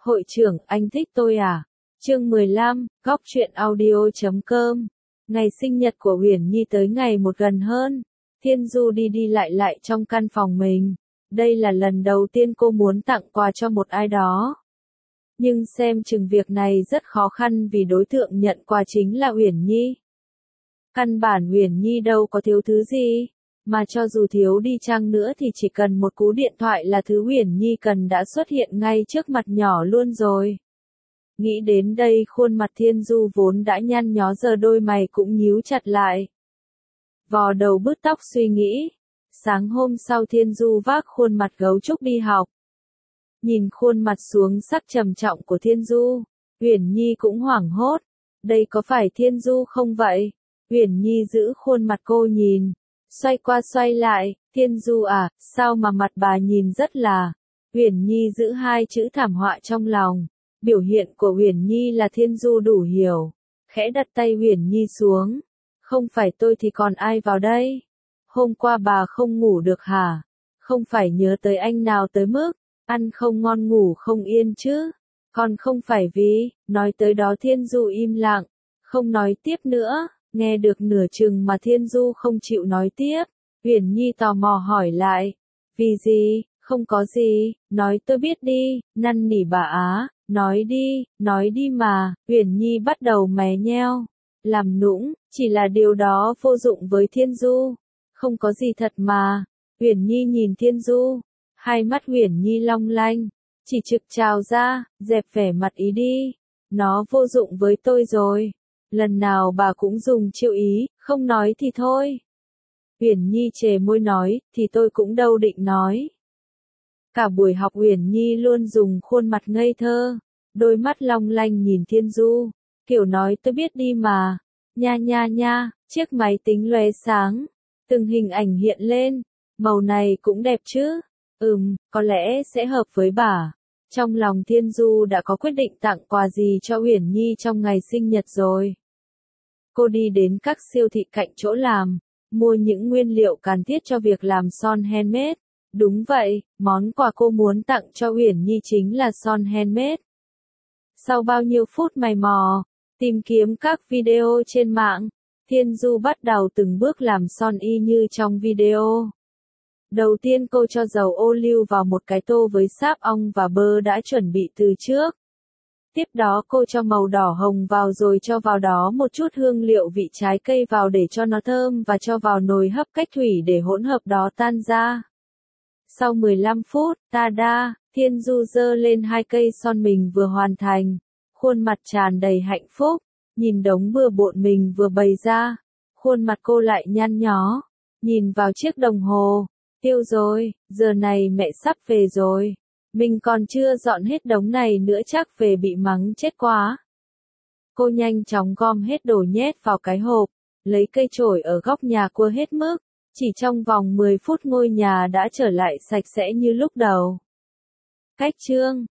Hội trưởng, anh thích tôi à? Chương 15, góc truyện audio.com. Ngày sinh nhật của Uyển Nhi tới ngày một gần hơn. Thiên Du đi đi lại lại trong căn phòng mình. Đây là lần đầu tiên cô muốn tặng quà cho một ai đó. Nhưng xem chừng việc này rất khó khăn vì đối tượng nhận quà chính là Uyển Nhi. Căn bản Uyển Nhi đâu có thiếu thứ gì, mà cho dù thiếu đi chăng nữa thì chỉ cần một cú điện thoại là thứ Uyển Nhi cần đã xuất hiện ngay trước mặt nhỏ luôn rồi. Nghĩ đến đây khuôn mặt Thiên Du vốn đã nhăn nhó giờ đôi mày cũng nhíu chặt lại. Vò đầu bứt tóc suy nghĩ. Sáng hôm sau Thiên Du vác khuôn mặt gấu trúc đi học. Nhìn khuôn mặt xuống sắc trầm trọng của Thiên Du, Uyển Nhi cũng hoảng hốt. Đây có phải Thiên Du không vậy? Uyển Nhi giữ khuôn mặt cô nhìn, xoay qua xoay lại, Thiên Du à, sao mà mặt bà nhìn rất là... Uyển Nhi giữ hai chữ thảm họa trong lòng. Biểu hiện của Uyển Nhi là Thiên Du đủ hiểu. Khẽ đặt tay Uyển Nhi xuống. Không phải tôi thì còn ai vào đây? Hôm qua bà không ngủ được hả? Không phải nhớ tới anh nào tới mức ăn không ngon ngủ không yên chứ? Còn không phải vì... Nói tới đó Thiên Du im lặng, không nói tiếp nữa. Nghe được nửa chừng mà Thiên Du không chịu nói tiếp. Uyển Nhi tò mò hỏi lại. Vì gì? Không có gì, nói tôi biết đi, năn nỉ bà á. Nói đi mà. Uyển Nhi bắt đầu mé nheo, làm nũng, chỉ là điều đó vô dụng với Thiên Du. Không có gì thật mà. Uyển Nhi nhìn Thiên Du, hai mắt Uyển Nhi long lanh, chỉ trực trào ra, dẹp vẻ mặt ý đi. Nó vô dụng với tôi rồi. Lần nào bà cũng dùng chiêu ý, không nói thì thôi. Uyển Nhi chề môi nói, thì tôi cũng đâu định nói. Cả buổi học Uyển Nhi luôn dùng khuôn mặt ngây thơ, đôi mắt long lanh nhìn Thiên Du, kiểu nói tôi biết đi mà. Nha nha nha, chiếc máy tính lóe sáng, từng hình ảnh hiện lên, màu này cũng đẹp chứ. Có lẽ sẽ hợp với bà. Trong lòng Thiên Du đã có quyết định tặng quà gì cho Uyển Nhi trong ngày sinh nhật rồi. Cô đi đến các siêu thị cạnh chỗ làm, mua những nguyên liệu cần thiết cho việc làm son handmade. Đúng vậy, món quà cô muốn tặng cho Uyển Nhi chính là son handmade. Sau bao nhiêu phút mày mò, tìm kiếm các video trên mạng, Thiên Du bắt đầu từng bước làm son y như trong video. Đầu tiên cô cho dầu ô liu vào một cái tô với sáp ong và bơ đã chuẩn bị từ trước. Tiếp đó cô cho màu đỏ hồng vào rồi cho vào đó một chút hương liệu vị trái cây vào để cho nó thơm và cho vào nồi hấp cách thủy để hỗn hợp đó tan ra. Sau 15 phút, tada, Thiên Du giơ lên hai cây son mình vừa hoàn thành, khuôn mặt tràn đầy hạnh phúc, nhìn đống bừa bộn mình vừa bày ra, khuôn mặt cô lại nhăn nhó, nhìn vào chiếc đồng hồ, tiêu rồi, giờ này mẹ sắp về rồi, mình còn chưa dọn hết đống này nữa chắc về bị mắng chết quá. Cô nhanh chóng gom hết đồ nhét vào cái hộp, lấy cây chổi ở góc nhà cua hết mức. Chỉ trong vòng 10 phút ngôi nhà đã trở lại sạch sẽ như lúc đầu. Cách chương